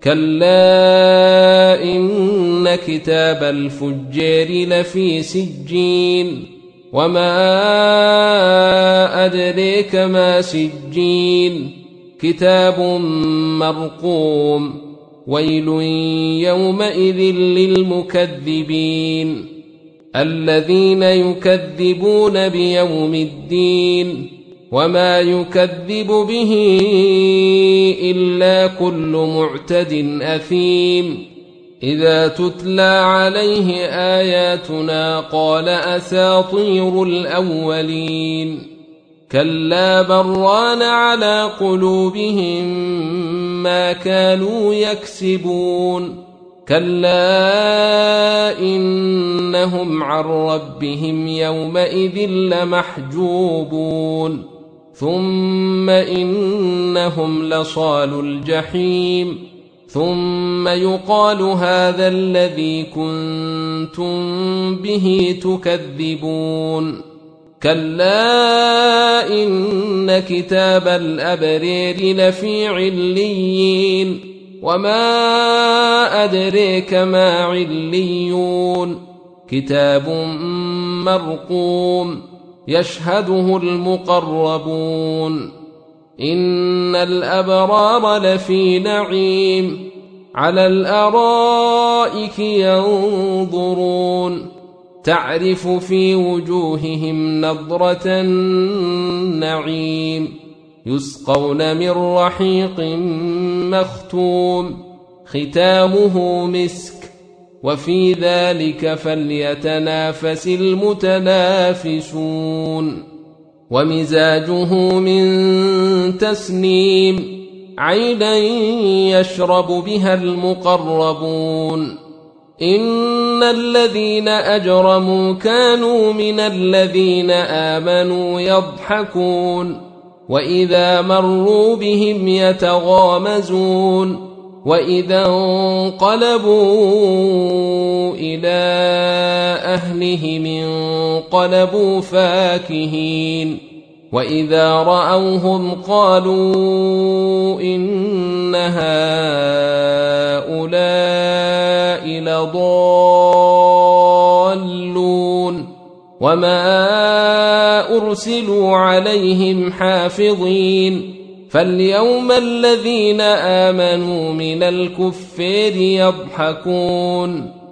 كلا إن كتاب الفجار لفي سجين وما أدريك ما سجين كتاب مرقوم ويل يومئذ للمكذبين الذين يكذبون بيوم الدين وما يكذب به إلا كل معتد أثيم إذا تتلى عليه آياتنا قال أساطير الأولين كلا بران على قلوبهم ما كانوا يكسبون كلا إنهم عن ربهم يومئذ لمحجوبون ثم إنهم لصالو الجحيم ثم يقال هذا الذي كنتم به تكذبون كلا إن كتاب الأبرار لفي عليين وما أدريك ما عليون كتاب مرقوم يشهده المقربون إن الأبرار لفي نعيم على الأرائك ينظرون تعرف في وجوههم نضرة النعيم يسقون من رحيق مختوم ختامه مسك وفي ذلك فليتنافس المتنافسون ومزاجه من تسنيم عينا يشرب بها المقربون إن الذين أجرموا كانوا من الذين آمنوا يضحكون وإذا مروا بهم يتغامزون وإذا انقلبوا إلى أهلهم انقلبوا فاكهين وإذا رأوهم قالوا إن هؤلاء لضالون وما أرسلوا عليهم حافظين فاليوم الذين آمنوا من الكفار يضحكون